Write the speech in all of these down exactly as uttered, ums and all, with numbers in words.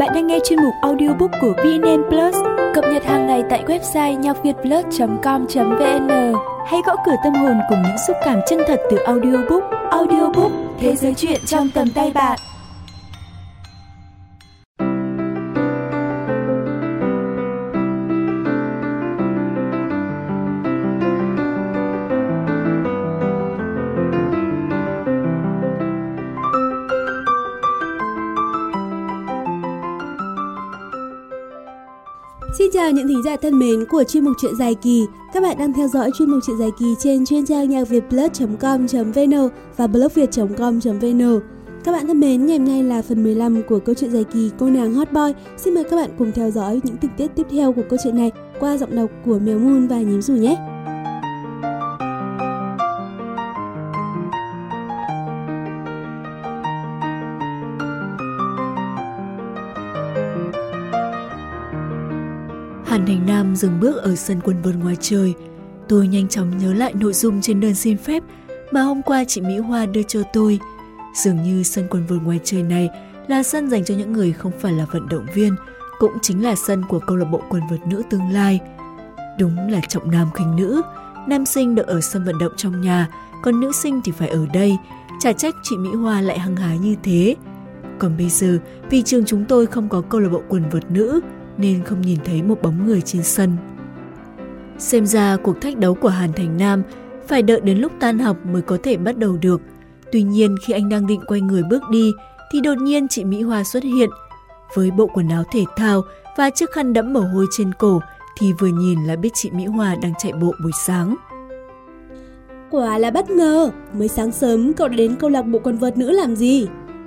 Bạn đang nghe chuyên mục audiobook của vê en en Plus, cập nhật hàng ngày tại website nhacvietplus chấm com chấm vn. Hãy gõ cửa tâm hồn cùng những xúc cảm chân thật từ audiobook. Audiobook, thế giới truyện trong tầm tay bạn. Xin chào những thính giả thân mến của chuyên mục Chuyện Dài Kỳ. Các bạn đang theo dõi chuyên mục Chuyện Dài Kỳ trên chuyên trang nhacvietplus chấm com chấm vn và blogviet chấm com chấm vn. Các bạn thân mến, ngày hôm nay là phần mười lăm của câu chuyện dài kỳ Cô nàng hot boy. Xin mời các bạn cùng theo dõi những tình tiết tiếp theo của câu chuyện này qua giọng đọc của Mèo Moon và Nhím Dù nhé. Hàn Thành Nam dừng bước ở sân quần vợt ngoài trời. Tôi nhanh chóng nhớ lại nội dung trên đơn xin phép mà hôm qua chị Mỹ Hoa đưa cho tôi. Dường như sân quần vợt ngoài trời này là sân dành cho những người không phải là vận động viên, cũng chính là sân của câu lạc bộ quần vợt nữ tương lai. Đúng là trọng nam khinh nữ, nam sinh được ở sân vận động trong nhà, còn nữ sinh thì phải ở đây. Chả trách chị Mỹ Hoa lại hăng hái như thế. Còn bây giờ, vì trường chúng tôi không có câu lạc bộ quần vợt nữ, nên không nhìn thấy một bóng người trên sân. Xem ra cuộc thách đấu của Hàn Thành Nam phải đợi đến lúc tan học mới có thể bắt đầu được. Tuy nhiên khi anh đang định quay người bước đi thì đột nhiên chị Mỹ Hoa xuất hiện. Với bộ quần áo thể thao và chiếc khăn đẫm mồ hôi trên cổ thì vừa nhìn là biết chị Mỹ Hoa đang chạy bộ buổi sáng. Quả là bất ngờ, mới sáng sớm cậu đã đến câu lạc bộ quần vợt nữ làm gì?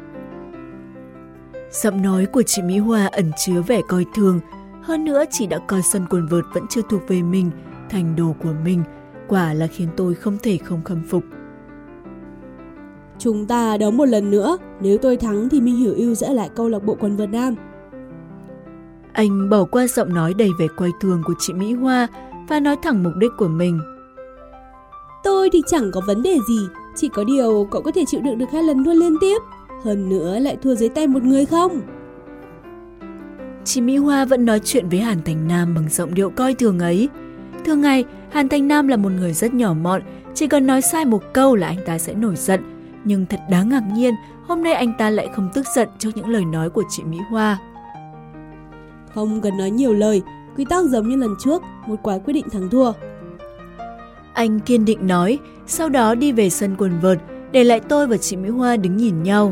Giọng nói của chị Mỹ Hoa ẩn chứa vẻ coi thường. Hơn nữa chị đã coi sân quần vợt vẫn chưa thuộc về mình thành đồ của mình. Quả là khiến tôi không thể không khâm phục. Chúng ta đấu một lần nữa. Nếu tôi thắng thì Minh Hiểu Yêu sẽ ở lại câu lạc bộ quần vợt nam. Anh bỏ qua giọng nói đầy vẻ coi thường của chị Mỹ Hoa và nói thẳng mục đích của mình. Tôi thì chẳng có vấn đề gì. Chỉ có điều cậu có thể chịu đựng được hai lần thua liên tiếp. Hơn nữa lại thua dưới tay một người không? Chị Mỹ Hoa vẫn nói chuyện với Hàn Thành Nam bằng giọng điệu coi thường ấy. Thường ngày, Hàn Thành Nam là một người rất nhỏ mọn, chỉ cần nói sai một câu là anh ta sẽ nổi giận. Nhưng thật đáng ngạc nhiên, hôm nay anh ta lại không tức giận trước những lời nói của chị Mỹ Hoa. Không cần nói nhiều lời, quy tắc giống như lần trước, một quả quyết định thắng thua. Anh kiên định nói, sau đó đi về sân quần vợt, để lại tôi và chị Mỹ Hoa đứng nhìn nhau.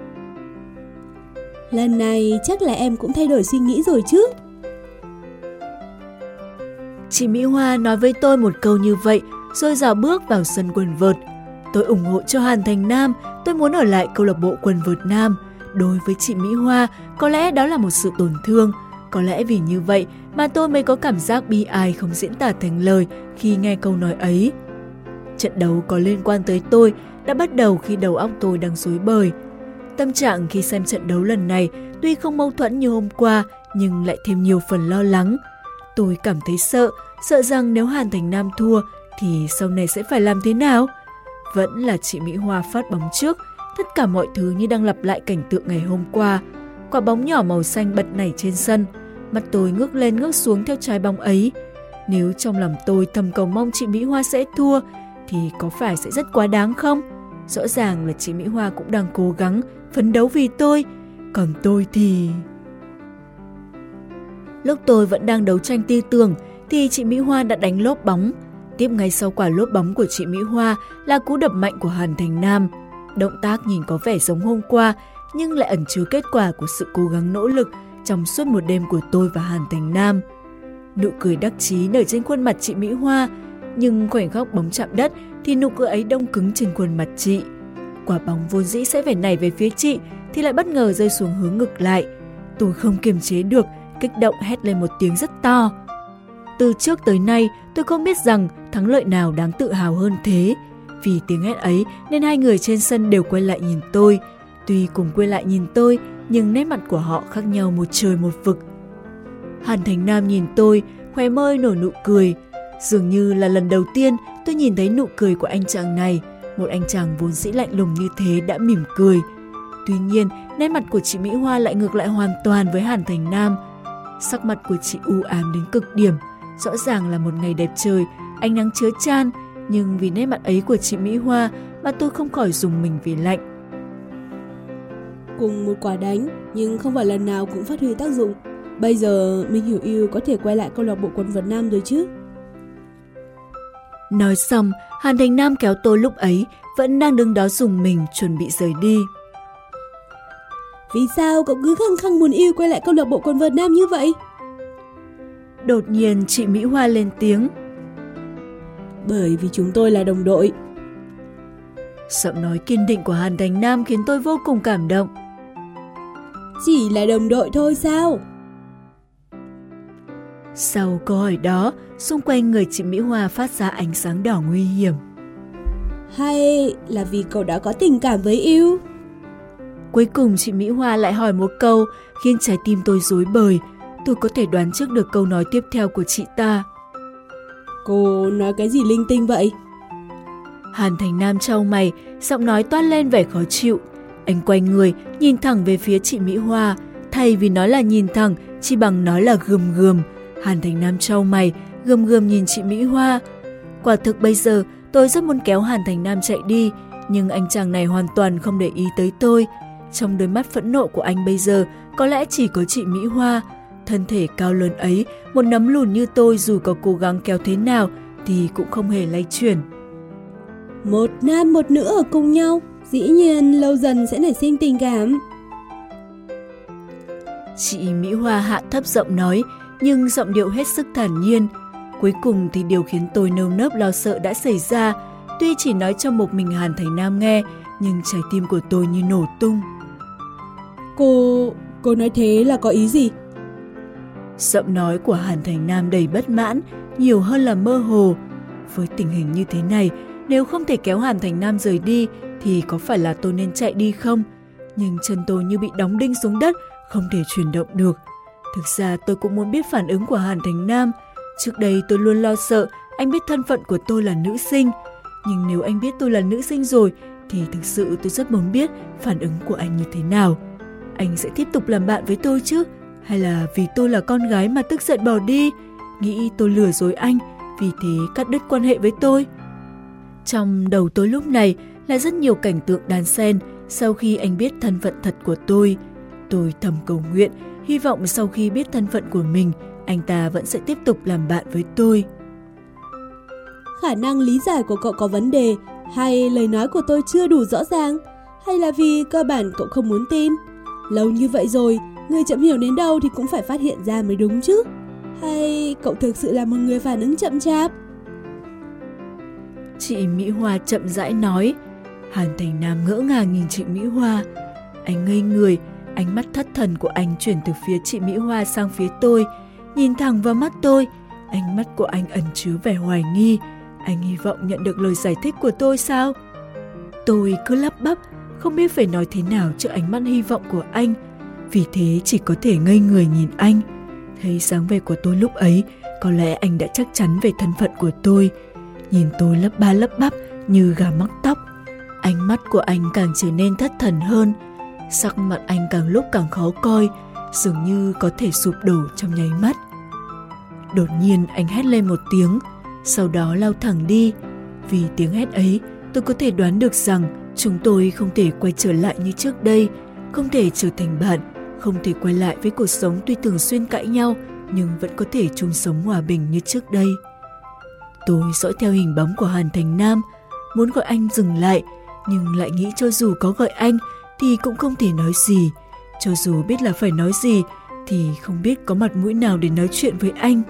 Lần này chắc là em cũng thay đổi suy nghĩ rồi chứ? Chị Mỹ Hoa nói với tôi một câu như vậy rồi dạo bước vào sân quần vợt. Tôi ủng hộ cho Hàn Thành Nam, tôi muốn ở lại câu lạc bộ quần vợt nam. Đối với chị Mỹ Hoa, có lẽ đó là một sự tổn thương. Có lẽ vì như vậy mà tôi mới có cảm giác bi ai không diễn tả thành lời khi nghe câu nói ấy. Trận đấu có liên quan tới tôi đã bắt đầu khi đầu óc tôi đang rối bời. Tâm trạng khi xem trận đấu lần này tuy không mâu thuẫn như hôm qua nhưng lại thêm nhiều phần lo lắng. Tôi cảm thấy sợ, sợ rằng nếu Hàn Thành Nam thua thì sau này sẽ phải làm thế nào? Vẫn là chị Mỹ Hoa phát bóng trước, tất cả mọi thứ như đang lặp lại cảnh tượng ngày hôm qua. Quả bóng nhỏ màu xanh bật nảy trên sân, mắt tôi ngước lên ngước xuống theo trái bóng ấy. Nếu trong lòng tôi thầm cầu mong chị Mỹ Hoa sẽ thua thì có phải sẽ rất quá đáng không? Rõ ràng là chị Mỹ Hoa cũng đang cố gắng phấn đấu vì tôi, còn tôi thì... Lúc tôi vẫn đang đấu tranh tư tưởng thì chị Mỹ Hoa đã đánh lốp bóng. Tiếp ngay sau quả lốp bóng của chị Mỹ Hoa là cú đập mạnh của Hàn Thành Nam. Động tác nhìn có vẻ giống hôm qua nhưng lại ẩn chứa kết quả của sự cố gắng nỗ lực trong suốt một đêm của tôi và Hàn Thành Nam. Nụ cười đắc chí nở trên khuôn mặt chị Mỹ Hoa, nhưng khoảnh khắc bóng chạm đất thì nụ cười ấy đông cứng trên khuôn mặt chị. Quả bóng vốn dĩ sẽ phải nảy về phía chị thì lại bất ngờ rơi xuống hướng ngược lại. Tôi không kiềm chế được, kích động hét lên một tiếng rất to. Từ trước tới nay, tôi không biết rằng thắng lợi nào đáng tự hào hơn thế. Vì tiếng hét ấy nên hai người trên sân đều quay lại nhìn tôi. Tuy cùng quay lại nhìn tôi, nhưng nét mặt của họ khác nhau một trời một vực. Hàn Thành Nam nhìn tôi, khóe môi nở nụ cười. Dường như là lần đầu tiên tôi nhìn thấy nụ cười của anh chàng này. Một anh chàng vốn dĩ lạnh lùng như thế đã mỉm cười. Tuy nhiên, nét mặt của chị Mỹ Hoa lại ngược lại hoàn toàn với Hàn Thành Nam. Sắc mặt của chị u ám đến cực điểm. Rõ ràng là một ngày đẹp trời, ánh nắng chứa chan, nhưng vì nét mặt ấy của chị Mỹ Hoa mà tôi không khỏi rùng mình vì lạnh. Cùng một quả đánh, nhưng không phải lần nào cũng phát huy tác dụng. Bây giờ Minh Hiểu Yêu có thể quay lại câu lạc bộ quần vợt nam rồi chứ? Nói xong, Hàn Thành Nam kéo tôi lúc ấy vẫn đang đứng đó rùng mình chuẩn bị rời đi. Vì sao cậu cứ khăng khăng muốn yêu quay lại câu lạc bộ quần vợt nam như vậy? Đột nhiên chị Mỹ Hoa lên tiếng. Bởi vì chúng tôi là đồng đội. Giọng nói kiên định của Hàn Thành Nam khiến tôi vô cùng cảm động. Chỉ là đồng đội thôi sao? Sau câu hỏi đó, xung quanh người chị Mỹ Hoa phát ra ánh sáng đỏ nguy hiểm. Hay là vì cậu đã có tình cảm với yêu? Cuối cùng chị Mỹ Hoa lại hỏi một câu khiến trái tim tôi rối bời. Tôi có thể đoán trước được câu nói tiếp theo của chị ta. Cô nói cái gì linh tinh vậy? Hàn Thành Nam chau mày, giọng nói toát lên vẻ khó chịu. Anh quay người, nhìn thẳng về phía chị Mỹ Hoa. Thay vì nói là nhìn thẳng, chỉ bằng nói là gườm gườm. Hàn Thành Nam chau mày, gườm gườm nhìn chị Mỹ Hoa. Quả thực bây giờ, tôi rất muốn kéo Hàn Thành Nam chạy đi, nhưng anh chàng này hoàn toàn không để ý tới tôi. Trong đôi mắt phẫn nộ của anh bây giờ, có lẽ chỉ có chị Mỹ Hoa. Thân thể cao lớn ấy, một nấm lùn như tôi dù có cố gắng kéo thế nào thì cũng không hề lay chuyển. Một nam một nữ ở cùng nhau, dĩ nhiên lâu dần sẽ nảy sinh tình cảm. Chị Mỹ Hoa hạ thấp giọng nói, nhưng giọng điệu hết sức thản nhiên. Cuối cùng thì điều khiến tôi nơm nớp lo sợ đã xảy ra. Tuy chỉ nói cho một mình Hàn Thành Nam nghe, nhưng trái tim của tôi như nổ tung. Cô... cô nói thế là có ý gì? Giọng nói của Hàn Thành Nam đầy bất mãn, nhiều hơn là mơ hồ. Với tình hình như thế này, nếu không thể kéo Hàn Thành Nam rời đi, thì có phải là tôi nên chạy đi không? Nhưng chân tôi như bị đóng đinh xuống đất, không thể chuyển động được. Thực ra tôi cũng muốn biết phản ứng của Hàn Thành Nam. Trước đây tôi luôn lo sợ anh biết thân phận của tôi là nữ sinh. Nhưng nếu anh biết tôi là nữ sinh rồi, thì thực sự tôi rất muốn biết phản ứng của anh như thế nào. Anh sẽ tiếp tục làm bạn với tôi chứ? Hay là vì tôi là con gái mà tức giận bỏ đi, nghĩ tôi lừa dối anh, vì thế cắt đứt quan hệ với tôi? Trong đầu tôi lúc này là rất nhiều cảnh tượng đan xen. Sau khi anh biết thân phận thật của tôi, tôi thầm cầu nguyện, hy vọng sau khi biết thân phận của mình, anh ta vẫn sẽ tiếp tục làm bạn với tôi. Khả năng lý giải của cậu có vấn đề, hay lời nói của tôi chưa đủ rõ ràng, hay là vì cơ bản cậu không muốn tin? Lâu như vậy rồi, người chậm hiểu đến đâu thì cũng phải phát hiện ra mới đúng chứ. Hay cậu thực sự là một người phản ứng chậm chạp? Chị Mỹ Hoa chậm rãi nói. Hàn Thành Nam ngỡ ngàng nhìn chị Mỹ Hoa. Anh ngây người, ánh mắt thất thần của anh chuyển từ phía chị Mỹ Hoa sang phía tôi. Nhìn thẳng vào mắt tôi, ánh mắt của anh ẩn chứa vẻ hoài nghi. Anh hy vọng nhận được lời giải thích của tôi sao? Tôi cứ lắp bắp, không biết phải nói thế nào trước ánh mắt hy vọng của anh. Vì thế chỉ có thể ngây người nhìn anh. Thấy dáng vẻ của tôi lúc ấy, có lẽ anh đã chắc chắn về thân phận của tôi. Nhìn tôi lắp ba lắp bắp như gà mắc tóc. Ánh mắt của anh càng trở nên thất thần hơn. Sắc mặt anh càng lúc càng khó coi, dường như có thể sụp đổ trong nháy mắt. Đột nhiên anh hét lên một tiếng, sau đó lao thẳng đi. Vì tiếng hét ấy, tôi có thể đoán được rằng chúng tôi không thể quay trở lại như trước đây, không thể trở thành bạn, không thể quay lại với cuộc sống tuy thường xuyên cãi nhau nhưng vẫn có thể chung sống hòa bình như trước đây. Tôi dõi theo hình bóng của Hàn Thành Nam, muốn gọi anh dừng lại, nhưng lại nghĩ cho dù có gọi anh thì cũng không thể nói gì. Cho dù biết là phải nói gì thì không biết có mặt mũi nào để nói chuyện với anh.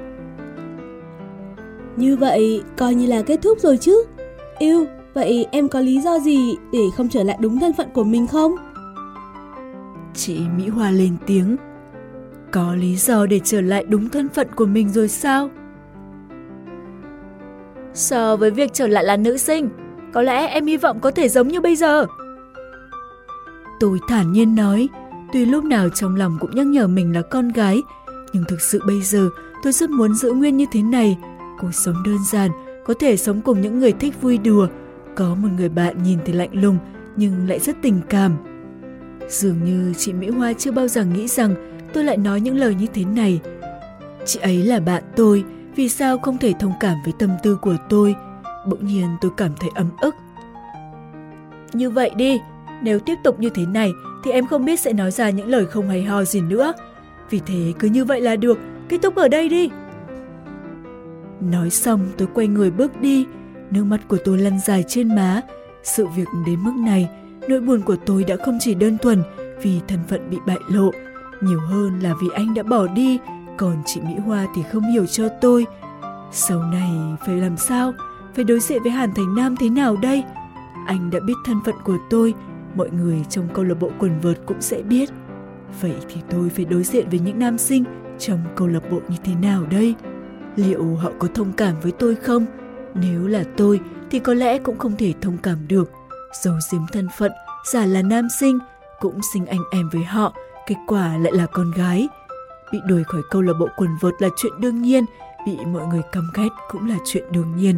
Như vậy coi như là kết thúc rồi chứ. Yêu, vậy em có lý do gì để không trở lại đúng thân phận của mình không? Chị Mỹ Hoa lên tiếng. Có lý do để trở lại đúng thân phận của mình rồi sao? So với việc trở lại là nữ sinh, có lẽ em hy vọng có thể giống như bây giờ. Tôi thản nhiên nói, tuy lúc nào trong lòng cũng nhắc nhở mình là con gái, nhưng thực sự bây giờ tôi rất muốn giữ nguyên như thế này. Cuộc sống đơn giản, có thể sống cùng những người thích vui đùa, có một người bạn nhìn thì lạnh lùng nhưng lại rất tình cảm. Dường như chị Mỹ Hoa chưa bao giờ nghĩ rằng tôi lại nói những lời như thế này. Chị ấy là bạn tôi, vì sao không thể thông cảm với tâm tư của tôi? Bỗng nhiên tôi cảm thấy ấm ức. Như vậy đi, nếu tiếp tục như thế này thì em không biết sẽ nói ra những lời không hay ho gì nữa. Vì thế cứ như vậy là được, kết thúc ở đây đi. Nói xong tôi quay người bước đi, nước mắt của tôi lăn dài trên má. Sự việc đến mức này, nỗi buồn của tôi đã không chỉ đơn thuần vì thân phận bị bại lộ, nhiều hơn là vì anh đã bỏ đi, còn chị Mỹ Hoa thì không hiểu cho tôi. Sau này phải làm sao? Phải đối diện với Hàn Thành Nam thế nào đây? Anh đã biết thân phận của tôi, mọi người trong câu lạc bộ quần vợt cũng sẽ biết. Vậy thì tôi phải đối diện với những nam sinh trong câu lạc bộ như thế nào đây? Liệu họ có thông cảm với tôi không? Nếu là tôi thì có lẽ cũng không thể thông cảm được. Giấu giếm thân phận, giả là nam sinh, cũng sinh anh em với họ, kết quả lại là con gái. Bị đuổi khỏi câu lạc bộ quần vợt là chuyện đương nhiên, bị mọi người căm ghét cũng là chuyện đương nhiên.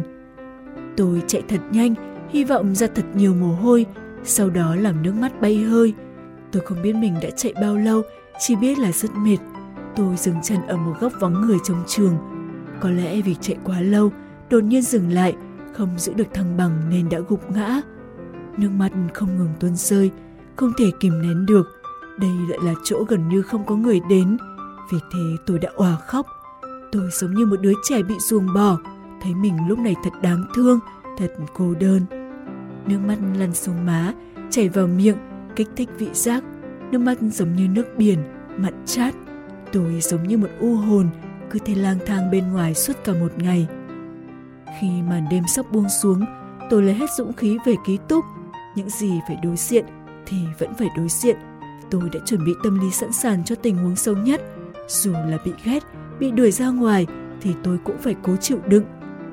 Tôi chạy thật nhanh, hy vọng ra thật nhiều mồ hôi, sau đó làm nước mắt bay hơi. Tôi không biết mình đã chạy bao lâu, chỉ biết là rất mệt. Tôi dừng chân ở một góc vắng người trong trường. Có lẽ vì chạy quá lâu, đột nhiên dừng lại, không giữ được thăng bằng nên đã gục ngã. Nước mắt không ngừng tuôn rơi, không thể kìm nén được. Đây lại là chỗ gần như không có người đến. Vì thế tôi đã òa khóc. Tôi giống như một đứa trẻ bị ruồng bỏ, thấy mình lúc này thật đáng thương, thật cô đơn. Nước mắt lăn xuống má, chảy vào miệng, kích thích vị giác. Nước mắt giống như nước biển, mặn chát. Tôi giống như một u hồn, cứ thế lang thang bên ngoài suốt cả một ngày. Khi màn đêm sắp buông xuống, tôi lấy hết dũng khí về ký túc. Những gì phải đối diện thì vẫn phải đối diện. Tôi đã chuẩn bị tâm lý sẵn sàng cho tình huống xấu nhất. Dù là bị ghét, bị đuổi ra ngoài thì tôi cũng phải cố chịu đựng.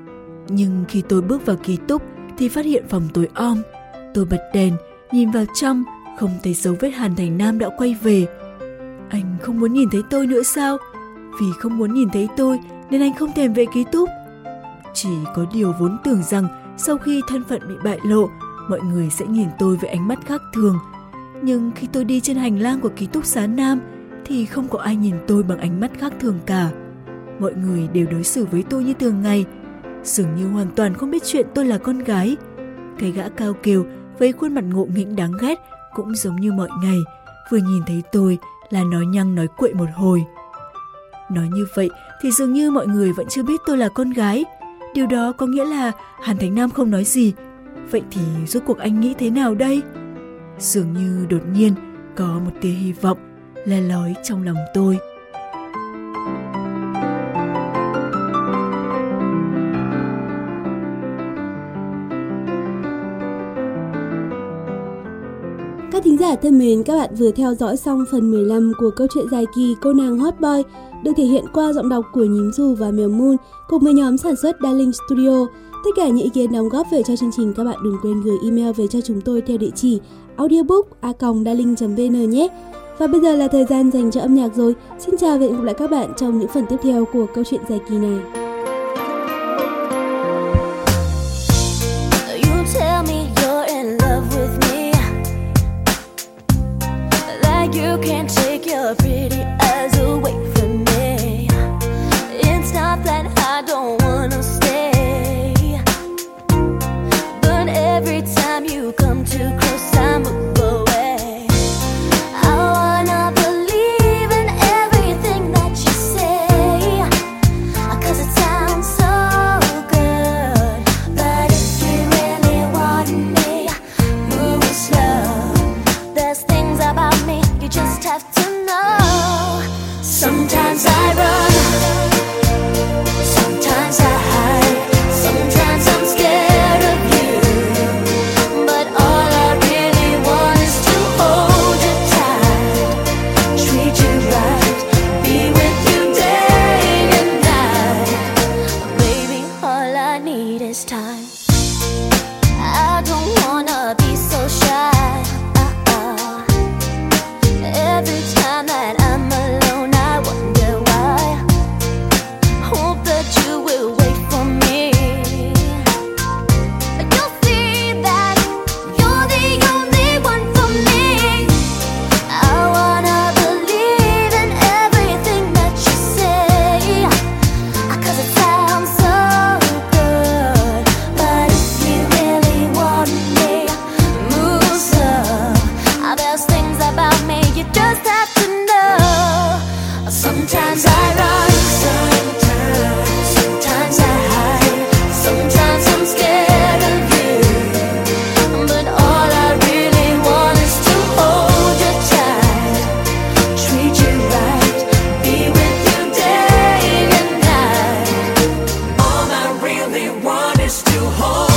Nhưng khi tôi bước vào ký túc thì phát hiện phòng tối om. Tôi bật đèn, nhìn vào trong, không thấy dấu vết Hàn Thành Nam đã quay về. Anh không muốn nhìn thấy tôi nữa sao? Vì không muốn nhìn thấy tôi nên anh không thèm về ký túc. Chỉ có điều vốn tưởng rằng sau khi thân phận bị bại lộ, mọi người sẽ nhìn tôi với ánh mắt khác thường. Nhưng khi tôi đi trên hành lang của ký túc xá Nam thì không có ai nhìn tôi bằng ánh mắt khác thường cả. Mọi người đều đối xử với tôi như thường ngày, dường như hoàn toàn không biết chuyện tôi là con gái. Cái gã cao kiều với khuôn mặt ngộ nghĩnh đáng ghét cũng giống như mọi ngày, vừa nhìn thấy tôi là nói nhăng nói quậy một hồi. Nói như vậy thì dường như mọi người vẫn chưa biết tôi là con gái. Điều đó có nghĩa là Hàn Thành Nam không nói gì. Vậy thì rốt cuộc anh nghĩ thế nào đây? Dường như đột nhiên có một tia hy vọng le lói trong lòng tôi. Các thính giả thân mến, các bạn vừa theo dõi xong phần mười lăm của câu chuyện dài kỳ Cô nàng hot boy, được thể hiện qua giọng đọc của Nhím Dù và Mèo Moon cùng với nhóm sản xuất Darling Studio. Tất cả những ý kiến đóng góp về cho chương trình các bạn đừng quên gửi email về cho chúng tôi theo địa chỉ audiobook a còng darling chấm vn nhé. Và bây giờ là thời gian dành cho âm nhạc rồi. Xin chào và hẹn gặp lại các bạn trong những phần tiếp theo của câu chuyện dài kỳ này. You can't take your pretty eyes away from me. It's not that I don't wanna stay, but every time you come too close I move away. I wanna believe in everything that you say, 'cause it sounds so good. But if you really want me, move slow. There's things about me you just have to know. Sometimes I run, sometimes I hide, sometimes I'm scared of you, but all I really want is to hold you tight, treat you right, be with you day and night. Baby, all I need is time. I don't wanna be so shy. Every time that I'm alone, I wonder why. Hope that you will wait for me. You'll see that you're the only one for me. promise to hold